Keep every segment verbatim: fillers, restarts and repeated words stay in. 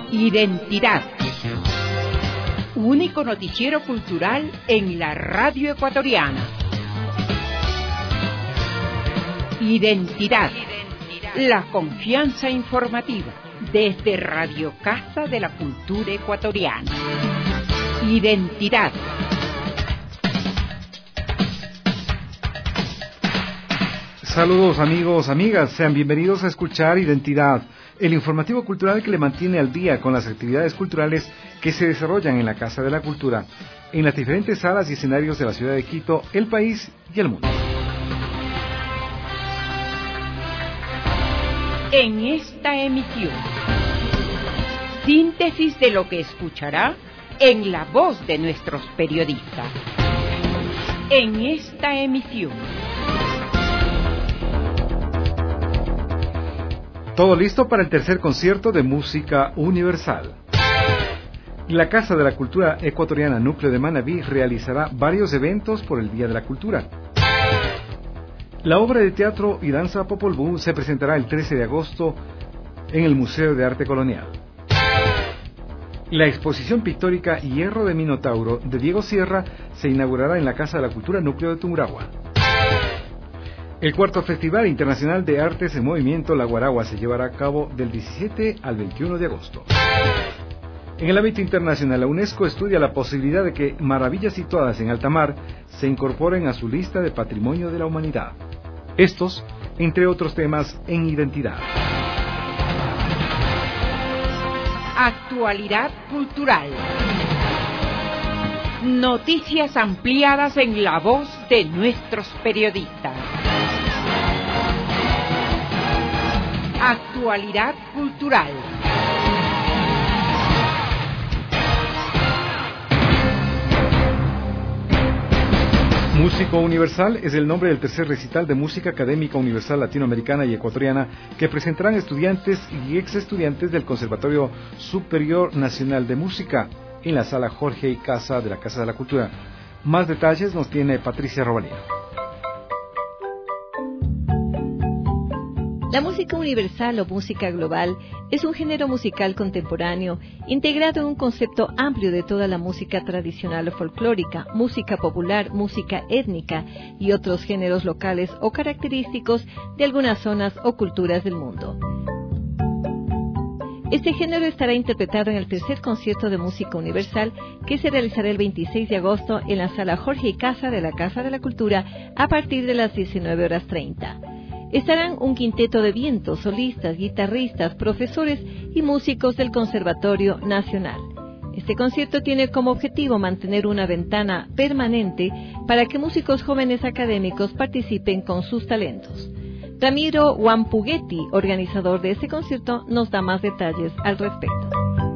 Identidad. Único noticiero cultural en la radio ecuatoriana. Identidad. La confianza informativa desde Radio Casa de la Cultura Ecuatoriana. Identidad. Saludos amigos, amigas, sean bienvenidos a escuchar Identidad, el informativo cultural que le mantiene al día con las actividades culturales que se desarrollan en la Casa de la Cultura, en las diferentes salas y escenarios de la ciudad de Quito, el país y el mundo. En esta emisión, síntesis de lo que escuchará en la voz de nuestros periodistas. En esta emisión. Todo listo para el tercer concierto de música universal. La Casa de la Cultura Ecuatoriana Núcleo de Manabí realizará varios eventos por el Día de la Cultura. La obra de teatro y danza Popol Vuh se presentará el trece de agosto en el Museo de Arte Colonial. La exposición pictórica Hierro de Minotauro de Diego Sierra se inaugurará en la Casa de la Cultura Núcleo de Tungurahua. El cuarto Festival Internacional de Artes en Movimiento La Guaragua se llevará a cabo del diecisiete al veintiuno de agosto. En el ámbito internacional, la UNESCO estudia la posibilidad de que maravillas situadas en alta mar se incorporen a su lista de Patrimonio de la Humanidad. Estos, entre otros temas, en Identidad. Actualidad cultural. Noticias ampliadas en la voz de nuestros periodistas. Actualidad cultural. Músico Universal es el nombre del tercer recital de música académica universal latinoamericana y ecuatoriana que presentarán estudiantes y ex estudiantes del Conservatorio Superior Nacional de Música en la sala Jorge y Casa de la Casa de la Cultura. Más detalles nos tiene Patricia Robalía. La música universal o música global es un género musical contemporáneo integrado en un concepto amplio de toda la música tradicional o folclórica, música popular, música étnica y otros géneros locales o característicos de algunas zonas o culturas del mundo. Este género estará interpretado en el tercer concierto de música universal que se realizará el veintiséis de agosto en la sala Jorge y Casa de la Casa de la Cultura a partir de las diecinueve horas treinta. Estarán un quinteto de vientos, solistas, guitarristas, profesores y músicos del Conservatorio Nacional. Este concierto tiene como objetivo mantener una ventana permanente para que músicos jóvenes académicos participen con sus talentos. Ramiro Wampuguetti, organizador de este concierto, nos da más detalles al respecto.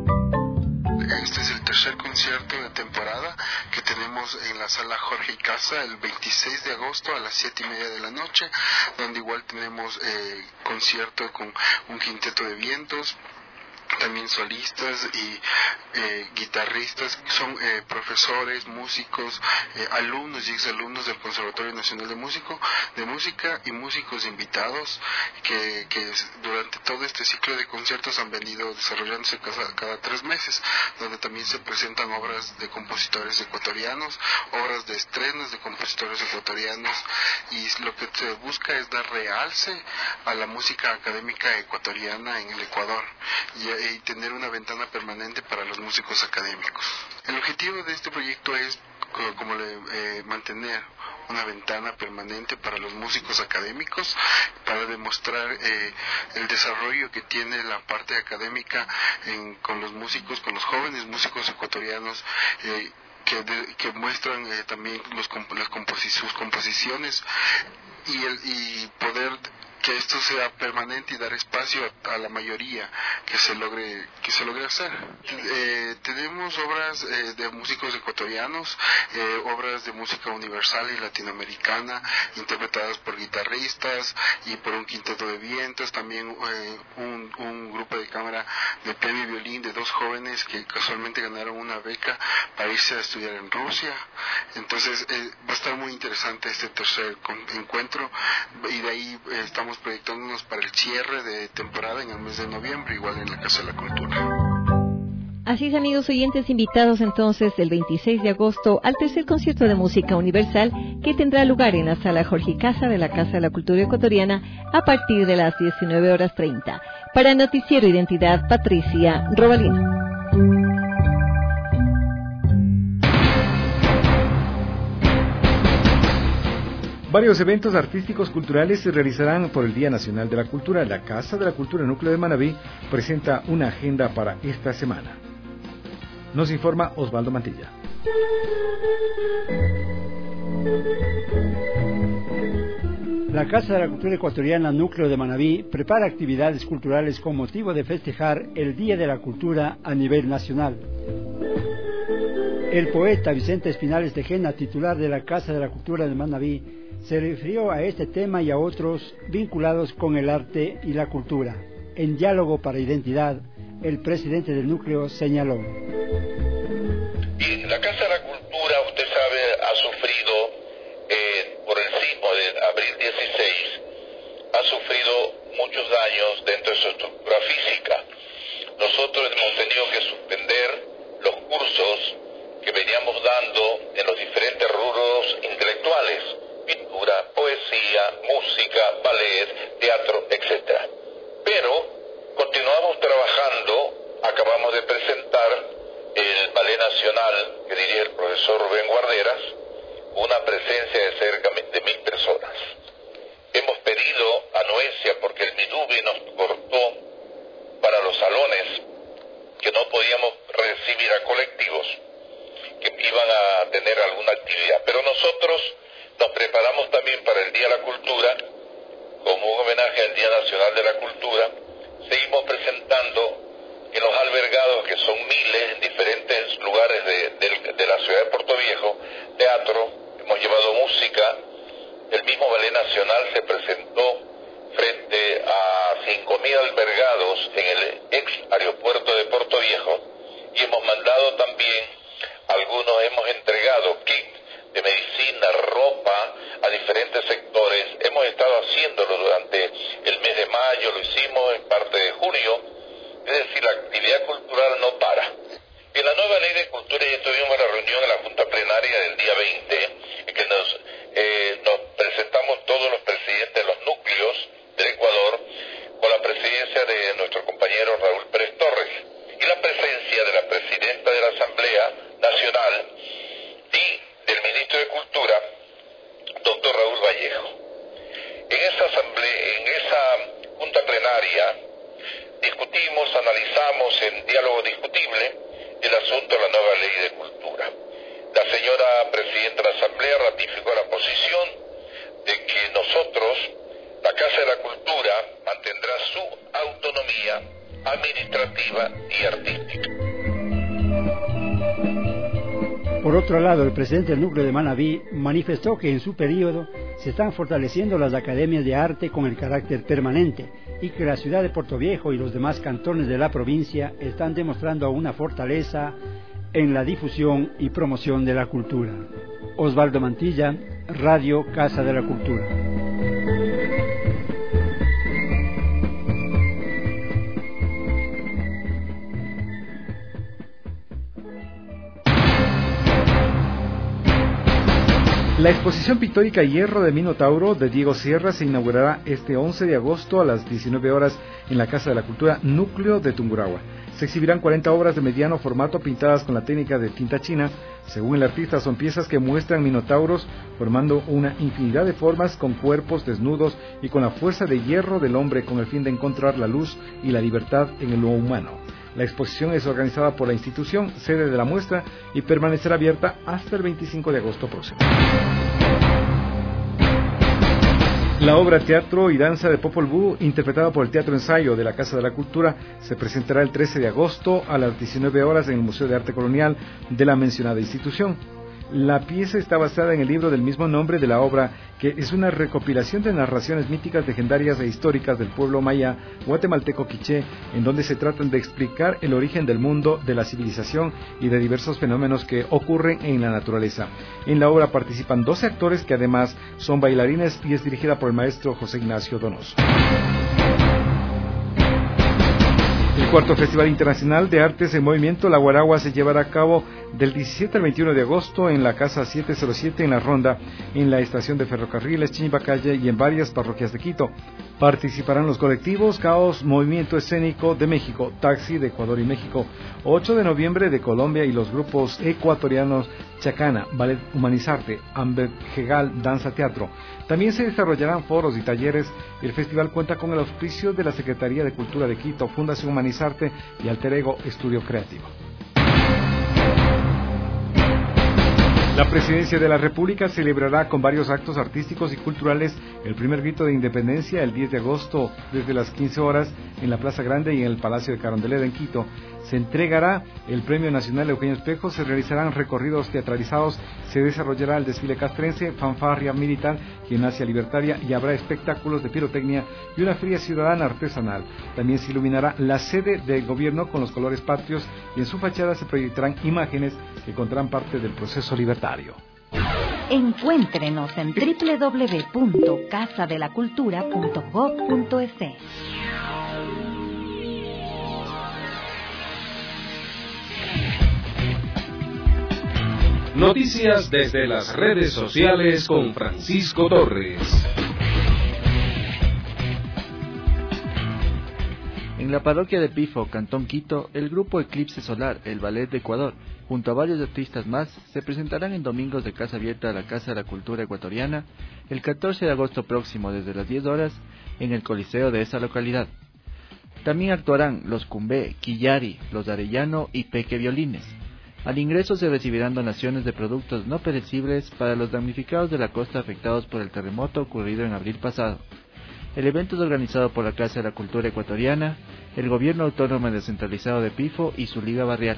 Este es el tercer concierto de temporada que tenemos en la sala Jorge y Casa el veintiséis de agosto a las siete y media de la noche, donde igual tenemos eh, concierto con un quinteto de vientos, también solistas y eh, guitarristas, son eh, profesores, músicos, eh, alumnos y exalumnos del Conservatorio Nacional de Músico, de Música y músicos invitados que, que durante todo este ciclo de conciertos han venido desarrollándose cada, cada tres meses, donde también se presentan obras de compositores ecuatorianos, obras de estrenos de compositores ecuatorianos, y lo que se busca es dar realce a la música académica ecuatoriana en el Ecuador y y tener una ventana permanente para los músicos académicos. El objetivo de este proyecto es como le, eh, mantener una ventana permanente para los músicos académicos, para demostrar eh, el desarrollo que tiene la parte académica en, con los músicos, con los jóvenes músicos ecuatorianos, eh, que, de, que muestran eh, también los, las composi- sus composiciones y, el, y poder que esto sea permanente y dar espacio a, a la mayoría que se logre que se logre hacer. Eh, tenemos obras eh, de músicos ecuatorianos, eh, obras de música universal y latinoamericana interpretadas por guitarristas y por un quinteto de vientos, también eh, un, un grupo de cámara de premio violín de dos jóvenes que casualmente ganaron una beca para irse a estudiar en Rusia. Entonces eh, va a estar muy interesante este tercer encuentro y de ahí eh, estamos proyectándonos para el cierre de temporada en el mes de noviembre, igual en la Casa de la Cultura. Así es, amigos oyentes, invitados entonces el veintiséis de agosto al tercer concierto de música universal que tendrá lugar en la sala Jorge Casa de la Casa de la Cultura Ecuatoriana a partir de las diecinueve horas treinta. Para Noticiero Identidad, Patricia Robalino. Varios eventos artísticos culturales se realizarán por el Día Nacional de la Cultura. La Casa de la Cultura Núcleo de Manabí presenta una agenda para esta semana. Nos informa Osvaldo Mantilla. La Casa de la Cultura Ecuatoriana Núcleo de Manabí prepara actividades culturales con motivo de festejar el Día de la Cultura a nivel nacional. El poeta Vicente Espinales Tejena, titular de la Casa de la Cultura de Manabí, se refirió a este tema y a otros vinculados con el arte y la cultura. En Diálogo para Identidad, el presidente del núcleo señaló: y la Casa de la Cultura, usted sabe, ha sufrido eh, por el sismo de abril dieciséis, ha sufrido muchos daños dentro de su estructura física. Nosotros hemos tenido que suspender los cursos que veníamos dando en los diferentes rubros intelectuales: pintura, poesía, música, ballet, teatro, etcétera. Pero continuamos trabajando. Acabamos de presentar el Ballet Nacional que dirige el profesor Rubén Guarderas, una presencia de cerca de mil personas. Hemos pedido anuencia porque el Midubi nos cortó para los salones que no podíamos recibir a colectivos que iban a tener alguna actividad. Pero nosotros nos preparamos también para el Día de la Cultura, como un homenaje al Día Nacional de la Cultura. Seguimos presentando en los albergados, que son miles en diferentes lugares de, de, de la ciudad de Puerto Viejo, teatro, hemos llevado música. El mismo Ballet Nacional se presentó frente a cinco mil albergados en el ex aeropuerto de Puerto Viejo, y hemos mandado también, algunos hemos entregado kits de medicina, ropa a diferentes sectores. Hemos estado haciéndolo durante el mes de mayo, lo hicimos en parte de junio. Es decir, la actividad cultural no para. En la nueva ley de cultura ya tuvimos la reunión en la Junta Plenaria del día veinte, en que nos, eh, nos presentamos todos los presidentes de los núcleos del Ecuador, con la presidencia de nuestro compañero Raúl Pérez Torres y la presencia de la presidenta de la Asamblea Nacional y del ministro de Cultura, doctor Raúl Vallejo. En esa asamblea, en esa Junta Plenaria, discutimos, analizamos en diálogo discutible el asunto de la nueva ley de cultura. La señora presidenta de la Asamblea ratificó la posición de que nosotros, la Casa de la Cultura, mantendrá su autonomía administrativa y artística. Por otro lado, el presidente del núcleo de Manabí manifestó que en su periodo se están fortaleciendo las academias de arte con el carácter permanente y que la ciudad de Puerto Viejo y los demás cantones de la provincia están demostrando una fortaleza en la difusión y promoción de la cultura. Osvaldo Mantilla, Radio Casa de la Cultura. La exposición pictórica Hierro de Minotauro de Diego Sierra se inaugurará este once de agosto a las diecinueve horas en la Casa de la Cultura Núcleo de Tungurahua. Se exhibirán cuarenta obras de mediano formato pintadas con la técnica de tinta china. Según el artista, son piezas que muestran minotauros formando una infinidad de formas con cuerpos desnudos y con la fuerza de hierro del hombre, con el fin de encontrar la luz y la libertad en lo humano. La exposición es organizada por la institución, sede de la muestra, y permanecerá abierta hasta el veinticinco de agosto próximo. La obra Teatro y Danza de Popol Vuh, interpretada por el Teatro Ensayo de la Casa de la Cultura, se presentará el trece de agosto a las diecinueve horas en el Museo de Arte Colonial de la mencionada institución. La pieza está basada en el libro del mismo nombre de la obra, que es una recopilación de narraciones míticas, legendarias e históricas del pueblo maya guatemalteco quiché, en donde se tratan de explicar el origen del mundo, de la civilización y de diversos fenómenos que ocurren en la naturaleza. En la obra participan doce actores que además son bailarines y es dirigida por el maestro José Ignacio Donoso. El Cuarto Festival Internacional de Artes en Movimiento La Guaragua se llevará a cabo del diecisiete al veintiuno de agosto en la Casa setecientos siete en La Ronda, en la estación de ferrocarriles Chinibacalle y en varias parroquias de Quito. Participarán los colectivos Caos Movimiento Escénico de México, Taxi de Ecuador y México, ocho de noviembre de Colombia y los grupos ecuatorianos Chacana, Ballet Humanizarte, Amberjegal, Danza Teatro. También se desarrollarán foros y talleres. El festival cuenta con el auspicio de la Secretaría de Cultura de Quito, Fundación Humanizarte y Alter Ego Estudio Creativo. La Presidencia de la República celebrará con varios actos artísticos y culturales el primer grito de independencia el diez de agosto desde las quince horas en la Plaza Grande y en el Palacio de Carondelet en Quito. Se entregará el Premio Nacional Eugenio Espejo, se realizarán recorridos teatralizados, se desarrollará el desfile castrense, fanfarria militar, gimnasia libertaria y habrá espectáculos de pirotecnia y una feria ciudadana artesanal. También se iluminará la sede del gobierno con los colores patrios y en su fachada se proyectarán imágenes que contarán parte del proceso libertario. Encuéntrenos en doble u doble u doble u punto casa de la cultura punto gob punto es. Noticias desde las redes sociales con Francisco Torres. En la parroquia de Pifo, Cantón Quito, el grupo Eclipse Solar, el Ballet de Ecuador, junto a varios artistas más, se presentarán en domingos de casa abierta a la Casa de la Cultura Ecuatoriana el catorce de agosto próximo desde las diez horas en el Coliseo de esa localidad. También actuarán los Cumbé, Quillari, los Arellano y Peque Violines. Al ingreso se recibirán donaciones de productos no perecibles para los damnificados de la costa afectados por el terremoto ocurrido en abril pasado. El evento es organizado por la Casa de la Cultura Ecuatoriana, el Gobierno Autónomo Descentralizado de Pifo y su Liga Barrial.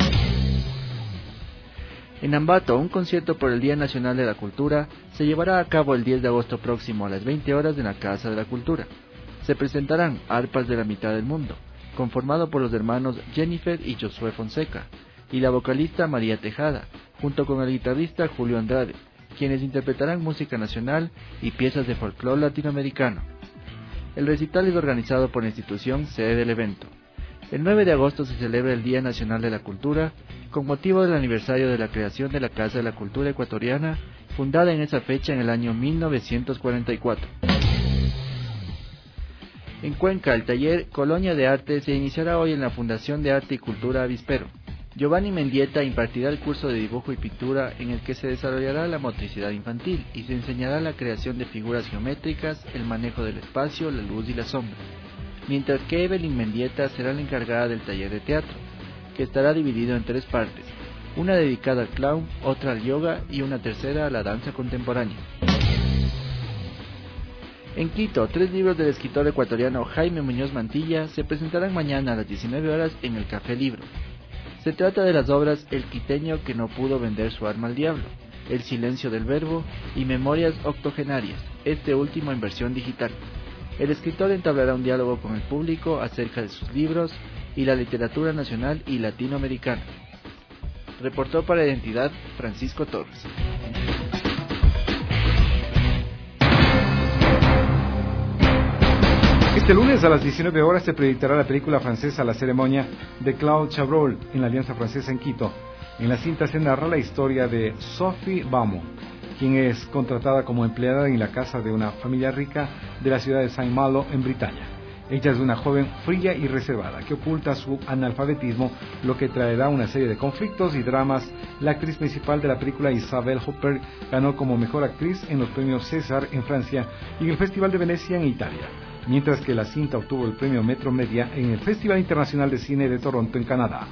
En Ambato, un concierto por el Día Nacional de la Cultura se llevará a cabo el diez de agosto próximo a las veinte horas en la Casa de la Cultura. Se presentarán Arpas de la Mitad del Mundo, conformado por los hermanos Jennifer y Josué Fonseca, y la vocalista María Tejada, junto con el guitarrista Julio Andrade, quienes interpretarán música nacional y piezas de folclore latinoamericano. El recital es organizado por la institución sede del evento. El nueve de agosto se celebra el Día Nacional de la Cultura, con motivo del aniversario de la creación de la Casa de la Cultura Ecuatoriana, fundada en esa fecha en el año mil novecientos cuarenta y cuatro. En Cuenca, el taller Colonia de Arte se iniciará hoy en la Fundación de Arte y Cultura Avispero. Giovanni Mendieta impartirá el curso de dibujo y pintura en el que se desarrollará la motricidad infantil y se enseñará la creación de figuras geométricas, el manejo del espacio, la luz y la sombra, mientras que Evelyn Mendieta será la encargada del taller de teatro, que estará dividido en tres partes, una dedicada al clown, otra al yoga y una tercera a la danza contemporánea. En Quito, tres libros del escritor ecuatoriano Jaime Muñoz Mantilla se presentarán mañana a las diecinueve horas en el Café Libro. Se trata de las obras El quiteño que no pudo vender su arma al diablo, El silencio del verbo y Memorias octogenarias, este último en versión digital. El escritor entablará un diálogo con el público acerca de sus libros y la literatura nacional y latinoamericana. Reportó para Identidad Francisco Torres. Este lunes a las diecinueve horas se proyectará la película francesa La Ceremonia de Claude Chabrol en la Alianza Francesa en Quito. En la cinta se narra la historia de Sophie Beaumont, quien es contratada como empleada en la casa de una familia rica de la ciudad de Saint-Malo en Bretaña. Ella es una joven fría y reservada que oculta su analfabetismo, lo que traerá una serie de conflictos y dramas. La actriz principal de la película, Isabelle Huppert, ganó como mejor actriz en los premios César en Francia y en el Festival de Venecia en Italia, mientras que la cinta obtuvo el premio Metro Media en el Festival Internacional de Cine de Toronto en Canadá.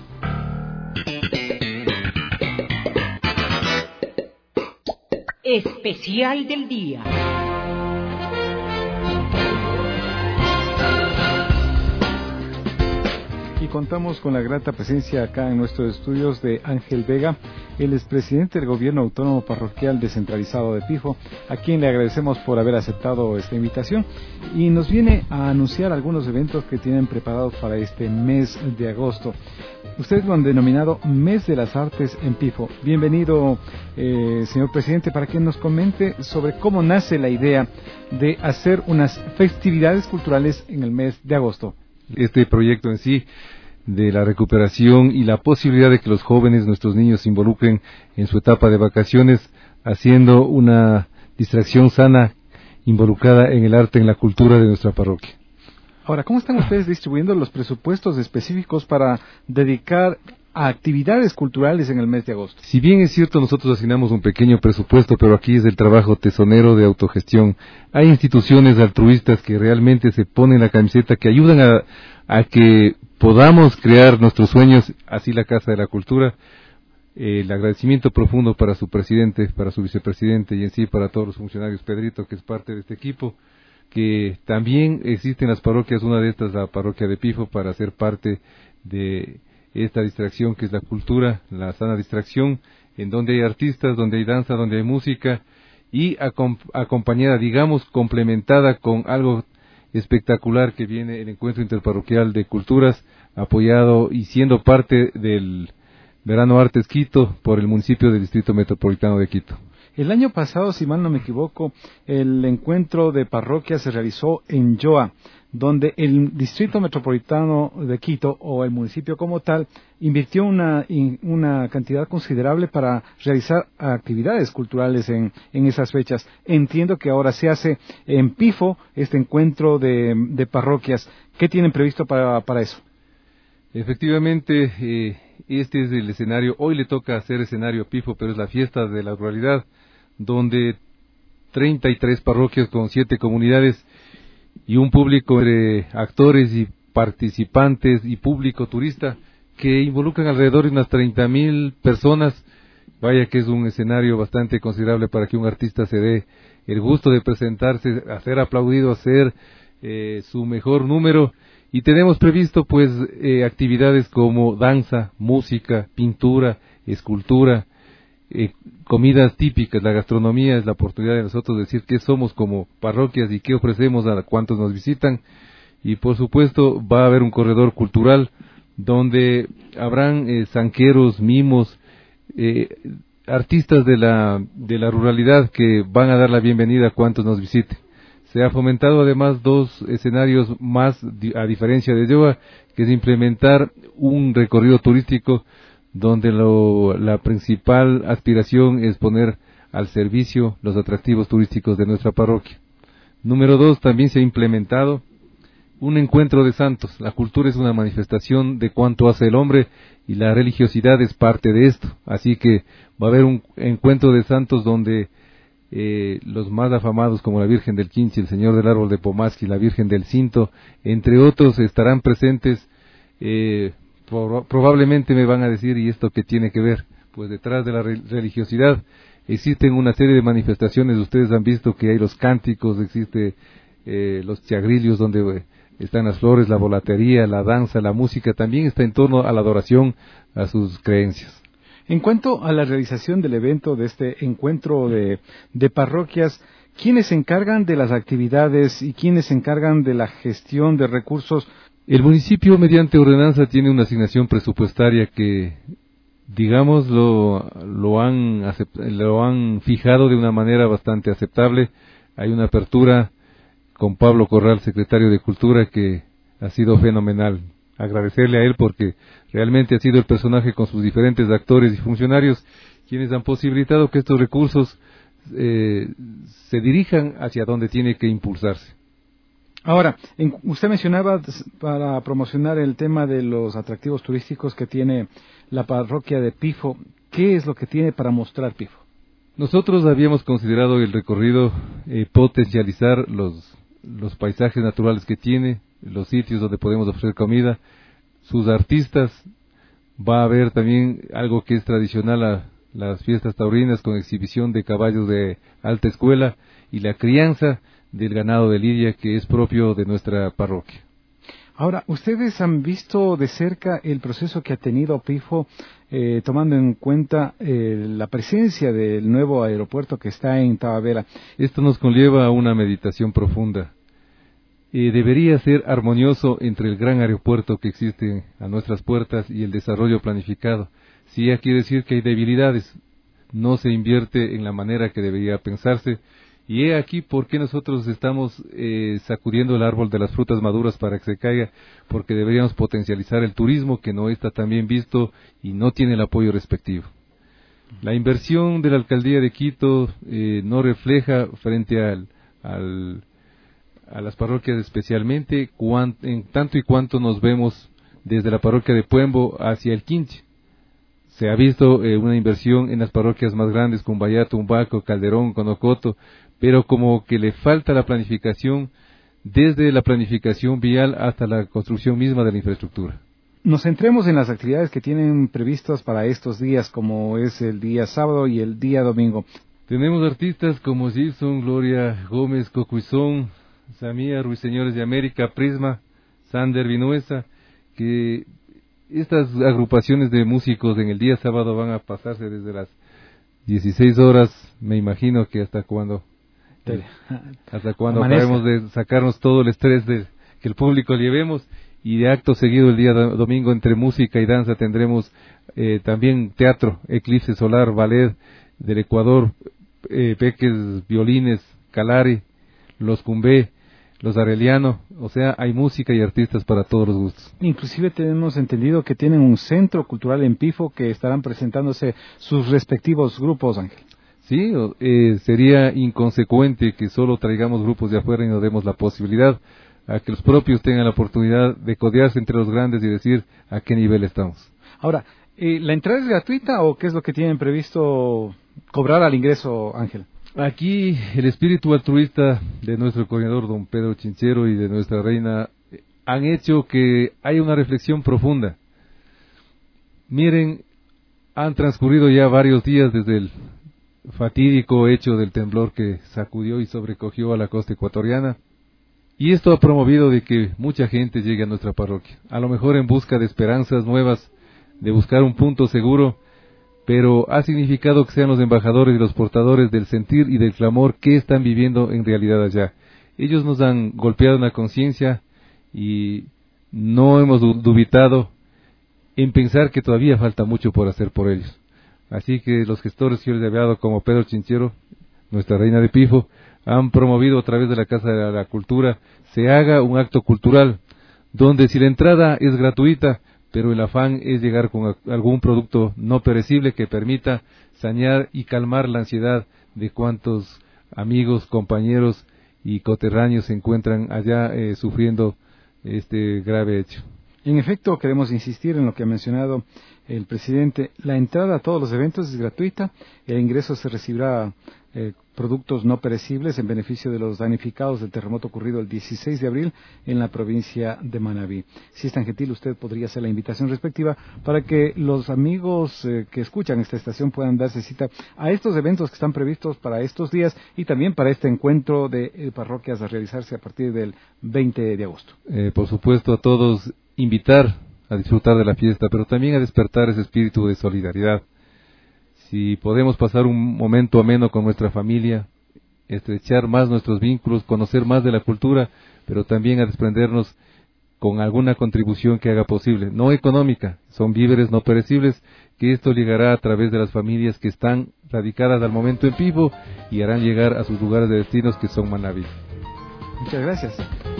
Especial del día. Y contamos con la grata presencia acá en nuestros estudios de Ángel Vega, el expresidente del Gobierno Autónomo Parroquial Descentralizado de Pifo, a quien le agradecemos por haber aceptado esta invitación y nos viene a anunciar algunos eventos que tienen preparados para este mes de agosto. Ustedes lo han denominado Mes de las Artes en Pifo. Bienvenido, eh, señor presidente, para que nos comente sobre cómo nace la idea de hacer unas festividades culturales en el mes de agosto. este proyecto en sí, de la recuperación y la posibilidad de que los jóvenes, nuestros niños, se involucren en su etapa de vacaciones, haciendo una distracción sana, involucrada en el arte, en la cultura de nuestra parroquia. Ahora, ¿cómo están ustedes distribuyendo los presupuestos específicos para dedicar a actividades culturales en el mes de agosto? Si bien es cierto, nosotros asignamos un pequeño presupuesto, pero aquí es el trabajo tesonero de autogestión. Hay instituciones altruistas que realmente se ponen la camiseta, que ayudan a, a que podamos crear nuestros sueños, así la Casa de la Cultura. Eh, el agradecimiento profundo para su presidente, para su vicepresidente y en sí para todos los funcionarios, Pedrito, que es parte de este equipo, que también existen las parroquias, una de estas la parroquia de Pifo, para ser parte de esta distracción que es la cultura, la sana distracción, en donde hay artistas, donde hay danza, donde hay música, y acom- acompañada, digamos, complementada con algo espectacular que viene el Encuentro Interparroquial de Culturas, apoyado y siendo parte del Verano Artes Quito por el municipio del Distrito Metropolitano de Quito. El año pasado, si mal no me equivoco, el encuentro de parroquias se realizó en Yoa, donde el Distrito Metropolitano de Quito, o el municipio como tal, invirtió una, una cantidad considerable para realizar actividades culturales en, en esas fechas. Entiendo que ahora se hace en Pifo este encuentro de, de parroquias. ¿Qué tienen previsto para, para eso? Efectivamente, eh, este es el escenario. Hoy le toca hacer escenario a Pifo, pero es la fiesta de la ruralidad, donde treinta y tres parroquias con siete comunidades y un público de actores y participantes y público turista que involucran alrededor de unas treinta mil personas. Vaya que es un escenario bastante considerable para que un artista se dé el gusto de presentarse, hacer aplaudido, hacer eh, su mejor número. Y tenemos previsto pues eh, actividades como danza, música, pintura, escultura, eh, comidas típicas. La gastronomía es la oportunidad de nosotros decir qué somos como parroquias y qué ofrecemos a cuantos nos visitan. Y por supuesto va a haber un corredor cultural donde habrán eh, zanqueros, mimos, eh, artistas de la, de la ruralidad que van a dar la bienvenida a cuantos nos visiten. Se ha fomentado además dos escenarios más, a diferencia de Yoa, que es implementar un recorrido turístico donde lo, la principal aspiración es poner al servicio los atractivos turísticos de nuestra parroquia. Número dos, también se ha implementado un encuentro de santos. La cultura es una manifestación de cuánto hace el hombre y la religiosidad es parte de esto. Así que va a haber un encuentro de santos donde Eh, los más afamados como la Virgen del Quinchi, el Señor del Árbol de Pomasqui, la Virgen del Cinto, entre otros, estarán presentes. Eh, pro- probablemente me van a decir, ¿y esto qué tiene que ver? Pues detrás de la re- religiosidad existen una serie de manifestaciones. Ustedes han visto que hay los cánticos, existe eh, los chagrillos donde eh, están las flores, la volatería, la danza, la música, también está en torno a la adoración a sus creencias. En cuanto a la realización del evento, de este encuentro de, de parroquias, ¿quiénes se encargan de las actividades y quiénes se encargan de la gestión de recursos? El municipio, mediante ordenanza, tiene una asignación presupuestaria que, digamos, lo, lo, han, acept, lo han fijado de una manera bastante aceptable. Hay una apertura con Pablo Corral, secretario de Cultura, que ha sido fenomenal. Agradecerle a él porque realmente ha sido el personaje con sus diferentes actores y funcionarios quienes han posibilitado que estos recursos eh, se dirijan hacia donde tiene que impulsarse. Ahora, en, usted mencionaba para promocionar el tema de los atractivos turísticos que tiene la parroquia de Pifo. ¿Qué es lo que tiene para mostrar Pifo? Nosotros habíamos considerado el recorrido eh, potencializar los, los paisajes naturales que tiene, los sitios donde podemos ofrecer comida, sus artistas. Va a haber también algo que es tradicional a las fiestas taurinas con exhibición de caballos de alta escuela y la crianza del ganado de lidia que es propio de nuestra parroquia. Ahora, ¿ustedes han visto de cerca el proceso que ha tenido Pifo, eh, tomando en cuenta eh, la presencia del nuevo aeropuerto que está en Tababela? Esto nos conlleva a una meditación profunda. Eh, debería ser armonioso entre el gran aeropuerto que existe a nuestras puertas y el desarrollo planificado. Sí, hay que decir que hay debilidades, no se invierte en la manera que debería pensarse Y he aquí por qué nosotros estamos eh, sacudiendo el árbol de las frutas maduras para que se caiga, porque deberíamos potencializar el turismo, que no está tan bien visto y no tiene el apoyo respectivo. La inversión de la alcaldía de Quito eh, no refleja frente al, al, a las parroquias especialmente, cuan, en tanto y cuanto nos vemos desde la parroquia de Puembo hacia el Quinche. Se ha visto eh, una inversión en las parroquias más grandes, Cumbayá, Tumbaco, Calderón, Conocoto, pero como que le falta la planificación, desde la planificación vial hasta la construcción misma de la infraestructura. Nos centremos en las actividades que tienen previstas para estos días, como es el día sábado y el día domingo. Tenemos artistas como Gilson, Gloria Gómez, Cocuizón, Samía, Ruiseñores de América, Prisma, Sander Vinuesa, que estas agrupaciones de músicos en el día sábado van a pasarse desde las dieciséis horas, me imagino que hasta cuando hasta cuando acabemos de sacarnos todo el estrés de que el público llevemos, y de acto seguido el día domingo entre música y danza tendremos eh, también teatro, Eclipse Solar, ballet del Ecuador, eh, Peques, violines, Calari, los Cumbé, los Areliano, o sea, hay música y artistas para todos los gustos. Inclusive tenemos entendido que tienen un centro cultural en Pifo que estarán presentándose sus respectivos grupos, Ángel. Sí, eh, sería inconsecuente que solo traigamos grupos de afuera y nos demos la posibilidad a que los propios tengan la oportunidad de codearse entre los grandes y decir a qué nivel estamos. Ahora, eh, ¿la entrada es gratuita o qué es lo que tienen previsto cobrar al ingreso, Ángel? Aquí el espíritu altruista de nuestro coordinador don Pedro Chinchero y de nuestra reina han hecho que haya una reflexión profunda. Miren, han transcurrido ya varios días desde el fatídico hecho del temblor que sacudió y sobrecogió a la costa ecuatoriana, y esto ha promovido de que mucha gente llegue a nuestra parroquia, a lo mejor en busca de esperanzas nuevas, de buscar un punto seguro, pero ha significado que sean los embajadores y los portadores del sentir y del clamor que están viviendo en realidad allá. Ellos nos han golpeado en la conciencia y no hemos dubitado en pensar que todavía falta mucho por hacer por ellos. Así que los gestores que yo les he hablado, como Pedro Chinchero, nuestra reina de Pifo, han promovido a través de la Casa de la Cultura, se haga un acto cultural, donde si la entrada es gratuita, pero el afán es llegar con algún producto no perecible que permita sanear y calmar la ansiedad de cuantos amigos, compañeros y coterráneos se encuentran allá eh, sufriendo este grave hecho. En efecto, queremos insistir en lo que ha mencionado el presidente. La entrada a todos los eventos es gratuita, el ingreso se recibirá eh, productos no perecibles en beneficio de los damnificados del terremoto ocurrido el dieciséis de abril en la provincia de Manabí. Si es tan gentil, usted podría hacer la invitación respectiva para que los amigos eh, que escuchan esta estación puedan darse cita a estos eventos que están previstos para estos días y también para este encuentro de eh, parroquias a realizarse a partir del veinte de agosto. Eh, por supuesto, a todos invitar a disfrutar de la fiesta, pero también a despertar ese espíritu de solidaridad. Si podemos pasar un momento ameno con nuestra familia, estrechar más nuestros vínculos, conocer más de la cultura, pero también a desprendernos con alguna contribución que haga posible, no económica, son víveres no perecibles, que esto llegará a través de las familias que están radicadas al momento en Pifo y harán llegar a sus lugares de destinos que son Manabí. Muchas gracias.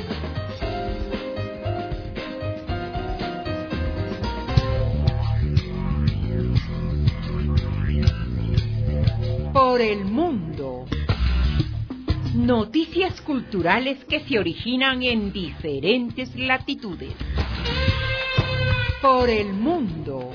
Por el mundo. Noticias culturales que se originan en diferentes latitudes. Por el mundo.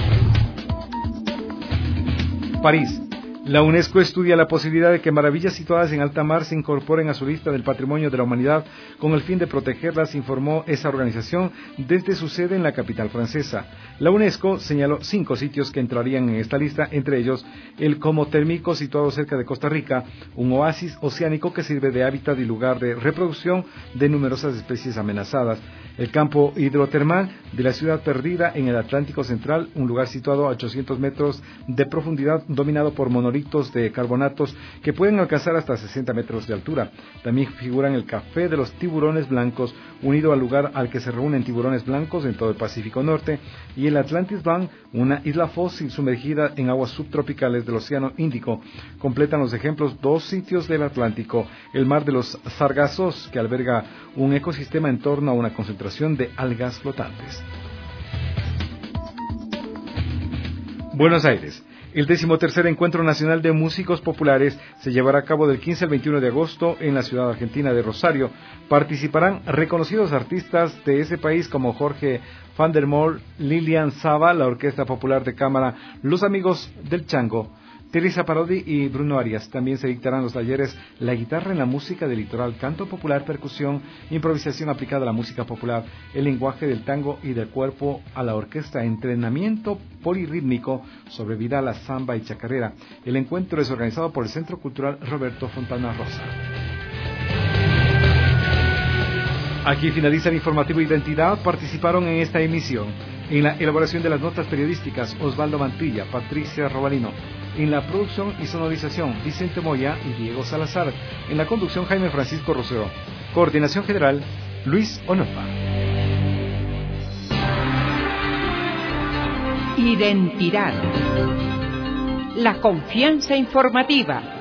París. La UNESCO estudia la posibilidad de que maravillas situadas en alta mar se incorporen a su lista del Patrimonio de la Humanidad con el fin de protegerlas, informó esa organización desde su sede en la capital francesa. La UNESCO señaló cinco sitios que entrarían en esta lista, entre ellos el Como Térmico, situado cerca de Costa Rica, un oasis oceánico que sirve de hábitat y lugar de reproducción de numerosas especies amenazadas. El campo hidrotermal de la ciudad perdida en el Atlántico Central, un lugar situado a ochocientos metros de profundidad, dominado por monolitos monolitos de carbonatos que pueden alcanzar hasta sesenta metros de altura. También figuran el Café de los Tiburones Blancos, unido al lugar al que se reúnen tiburones blancos en todo el Pacífico Norte, y el Atlantis Bank, una isla fósil sumergida en aguas subtropicales del Océano Índico. Completan los ejemplos dos sitios del Atlántico, el Mar de los Sargazos, que alberga un ecosistema en torno a una concentración de algas flotantes. Buenos Aires. El decimotercer Encuentro Nacional de Músicos Populares se llevará a cabo del quince al veintiuno de agosto en la ciudad argentina de Rosario. Participarán reconocidos artistas de ese país como Jorge van der Moor, Lilian Saba, la Orquesta Popular de Cámara Los Amigos del Chango, Teresa Parodi y Bruno Arias. También se dictarán los talleres La guitarra en la música del litoral, canto popular, percusión, improvisación aplicada a la música popular, el lenguaje del tango y del cuerpo a la orquesta, entrenamiento polirrítmico sobre vidala, samba y chacarera. El encuentro es organizado por el Centro Cultural Roberto Fontana Rosa. Aquí finaliza el informativo Identidad. Participaron en esta emisión, en la elaboración de las notas periodísticas, Osvaldo Mantilla, Patricia Robalino. En la producción y sonorización, Vicente Moya y Diego Salazar. En la conducción, Jaime Francisco Rosero. Coordinación general, Luis Onofa. Identidad. La confianza informativa.